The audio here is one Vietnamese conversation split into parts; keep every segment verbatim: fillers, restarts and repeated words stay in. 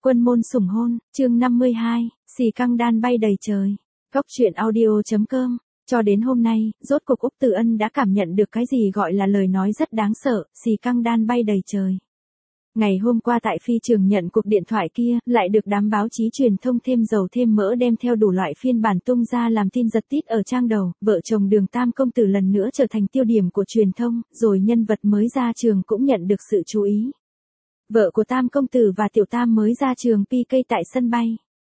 Quân môn sủng hôn, chương năm mươi hai, xì căng đan bay đầy trời. Góc truyện audio chấm com. Cho đến hôm nay, rốt cuộc Úc Từ Ân đã cảm nhận được cái gì gọi là lời nói rất đáng sợ, xì căng đan bay đầy trời. Ngày hôm qua tại phi trường nhận cuộc điện thoại kia, lại được đám báo chí truyền thông thêm dầu thêm mỡ đem theo đủ loại phiên bản tung ra làm tin giật tít ở trang đầu, vợ chồng Đường Tam công tử lần nữa trở thành tiêu điểm của truyền thông, rồi nhân vật mới ra trường cũng nhận được sự chú ý. Vợ của Tam công tử và Tiểu Tam mới ra trường pê ca tại sân bay.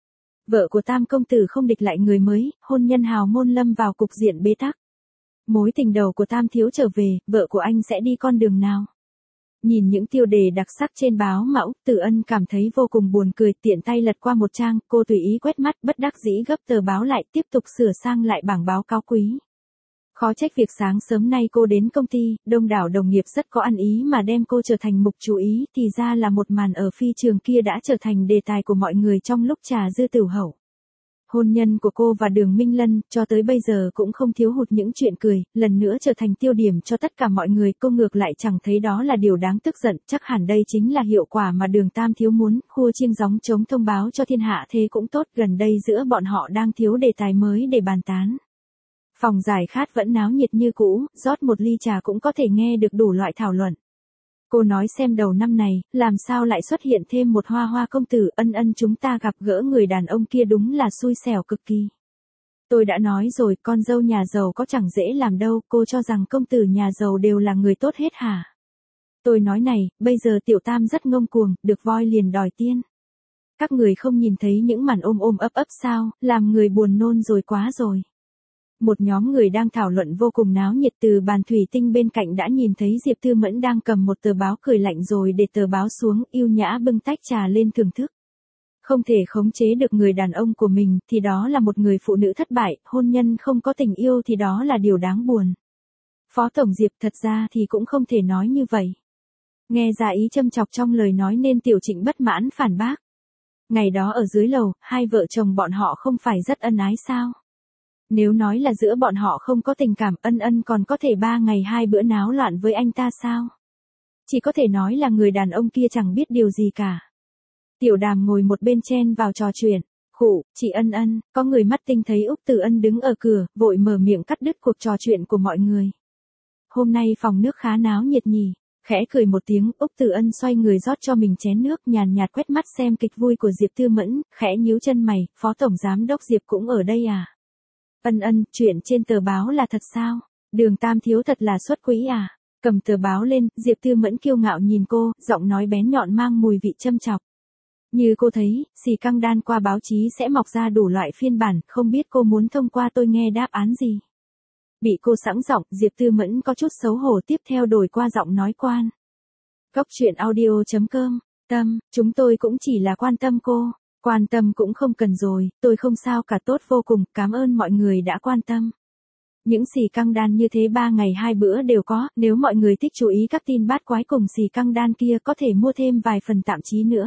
Vợ của Tam công tử không địch lại người mới, hôn nhân hào môn lâm vào cục diện bế tắc. Mối tình đầu của Tam thiếu trở về, vợ của anh sẽ đi con đường nào? Nhìn những tiêu đề đặc sắc trên báo mà Úc Từ Ân cảm thấy vô cùng buồn cười, tiện tay lật qua một trang, cô tùy ý quét mắt, bất đắc dĩ gấp tờ báo lại, tiếp tục sửa sang lại bảng báo cáo quý. Khó trách việc sáng sớm nay cô đến công ty, đông đảo đồng nghiệp rất có ăn ý mà đem cô trở thành mục chú ý, thì ra là một màn ở phi trường kia đã trở thành đề tài của mọi người trong lúc trà dư tửu hậu. Hôn nhân của cô và Đường Minh Lân, cho tới bây giờ cũng không thiếu hụt những chuyện cười, lần nữa trở thành tiêu điểm cho tất cả mọi người, cô ngược lại chẳng thấy đó là điều đáng tức giận, chắc hẳn đây chính là hiệu quả mà Đường Tam thiếu muốn, khua chiêng gióng trống thông báo cho thiên hạ thế cũng tốt, gần đây giữa bọn họ đang thiếu đề tài mới để bàn tán. Phòng giải khát vẫn náo nhiệt như cũ, rót một ly trà cũng có thể nghe được đủ loại thảo luận. Cô nói xem đầu năm này, làm sao lại xuất hiện thêm một hoa hoa công tử, Ân Ân chúng ta gặp gỡ người đàn ông kia đúng là xui xẻo cực kỳ. Tôi đã nói rồi, con dâu nhà giàu có chẳng dễ làm đâu, cô cho rằng công tử nhà giàu đều là người tốt hết hả? Tôi nói này, bây giờ Tiểu Tam rất ngông cuồng, được voi liền đòi tiên. Các người không nhìn thấy những màn ôm ôm ấp ấp sao, làm người buồn nôn rồi quá rồi. Một nhóm người đang thảo luận vô cùng náo nhiệt, từ bàn thủy tinh bên cạnh đã nhìn thấy Diệp Tư Mẫn đang cầm một tờ báo cười lạnh rồi để tờ báo xuống, yêu nhã bưng tách trà lên thưởng thức. Không thể khống chế được người đàn ông của mình thì đó là một người phụ nữ thất bại, hôn nhân không có tình yêu thì đó là điều đáng buồn. Phó Tổng Diệp, thật ra thì cũng không thể nói như vậy. Nghe ra ý châm chọc trong lời nói nên Tiểu Trịnh bất mãn phản bác. Ngày đó ở dưới lầu, hai vợ chồng bọn họ không phải rất ân ái sao? Nếu nói là giữa bọn họ không có tình cảm, Ân Ân còn có thể ba ngày hai bữa náo loạn với anh ta sao? Chỉ có thể nói là người đàn ông kia chẳng biết điều gì cả. Tiểu Đàm ngồi một bên chen vào trò chuyện. Khụ, chị Ân Ân, có người mắt tinh thấy Úc Từ Ân đứng ở cửa, vội mở miệng cắt đứt cuộc trò chuyện của mọi người. Hôm nay phòng nước khá náo nhiệt nhỉ. Khẽ cười một tiếng, Úc Từ Ân xoay người rót cho mình chén nước, nhàn nhạt quét mắt xem kịch vui của Diệp Tư Mẫn, khẽ nhíu chân mày, Phó Tổng Giám đốc Diệp cũng ở đây à? Ân Ân, chuyện trên tờ báo là thật sao? Đường Tam thiếu thật là xuất quỹ à? Cầm tờ báo lên, Diệp Tư Mẫn kiêu ngạo nhìn cô, giọng nói bén nhọn mang mùi vị châm chọc. Như cô thấy, xì căng đan qua báo chí sẽ mọc ra đủ loại phiên bản, không biết cô muốn thông qua tôi nghe đáp án gì? Bị cô sẵn giọng, Diệp Tư Mẫn có chút xấu hổ, tiếp theo đổi qua giọng nói quan. Góc truyện audio chấm com, Tâm, chúng tôi cũng chỉ là quan tâm cô. Quan tâm cũng không cần rồi, tôi không sao cả, tốt vô cùng, cảm ơn mọi người đã quan tâm. Những xì căng đan như thế ba ngày hai bữa đều có, nếu mọi người thích chú ý các tin bát quái cùng xì căng đan kia có thể mua thêm vài phần tạm chí nữa.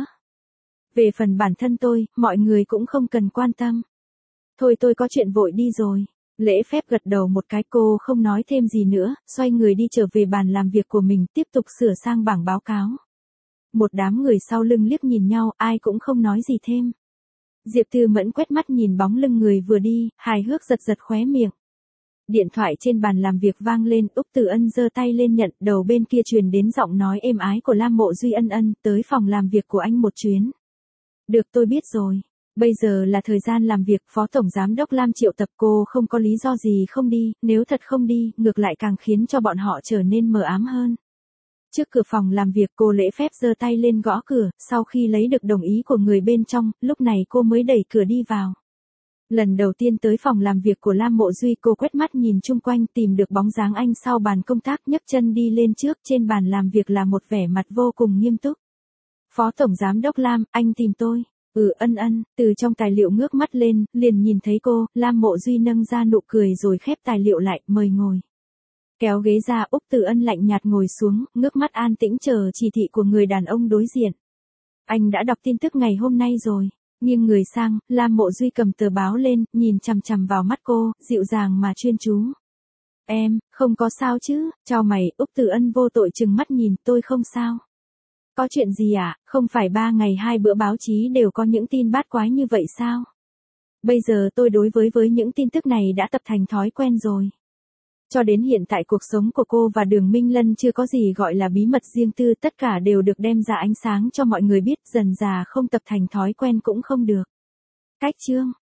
Về phần bản thân tôi, mọi người cũng không cần quan tâm. Thôi tôi có chuyện vội đi rồi. Lễ phép gật đầu một cái, cô không nói thêm gì nữa, xoay người đi trở về bàn làm việc của mình, tiếp tục sửa sang bảng báo cáo. Một đám người sau lưng liếc nhìn nhau, ai cũng không nói gì thêm. Diệp Tư Mẫn quét mắt nhìn bóng lưng người vừa đi, hài hước giật giật khóe miệng. Điện thoại trên bàn làm việc vang lên, Úc Từ Ân giơ tay lên nhận, đầu bên kia truyền đến giọng nói êm ái của Lam Mộ Duy. Ân Ân, tới phòng làm việc của anh một chuyến. Được, tôi biết rồi. Bây giờ là thời gian làm việc, Phó Tổng Giám đốc Lam triệu tập, cô không có lý do gì không đi, nếu thật không đi, ngược lại càng khiến cho bọn họ trở nên mờ ám hơn. Trước cửa phòng làm việc, cô lễ phép giơ tay lên gõ cửa, sau khi lấy được đồng ý của người bên trong, lúc này cô mới đẩy cửa đi vào. Lần đầu tiên tới phòng làm việc của Lam Mộ Duy, cô quét mắt nhìn chung quanh, tìm được bóng dáng anh sau bàn công tác, nhấc chân đi lên trước, trên bàn làm việc là một vẻ mặt vô cùng nghiêm túc. Phó Tổng Giám đốc Lam, anh tìm tôi. Ừ, Ân Ân, từ trong tài liệu ngước mắt lên, liền nhìn thấy cô, Lam Mộ Duy nâng ra nụ cười rồi khép tài liệu lại, mời ngồi. Kéo ghế ra, Úc Từ Ân lạnh nhạt ngồi xuống, ngước mắt an tĩnh chờ chỉ thị của người đàn ông đối diện. Anh đã đọc tin tức ngày hôm nay rồi. Nghiêng người sang, Lam Mộ Duy cầm tờ báo lên, nhìn chằm chằm vào mắt cô, dịu dàng mà chuyên chú. Em, không có sao chứ? Chào mày, Úc Từ Ân vô tội chừng mắt nhìn, tôi không sao. Có chuyện gì à, không phải ba ngày hai bữa báo chí đều có những tin bát quái như vậy sao? Bây giờ tôi đối với với những tin tức này đã tập thành thói quen rồi. Cho đến hiện tại cuộc sống của cô và Đường Minh Lân chưa có gì gọi là bí mật riêng tư, tất cả đều được đem ra ánh sáng cho mọi người biết, dần dà không tập thành thói quen cũng không được. Cách chương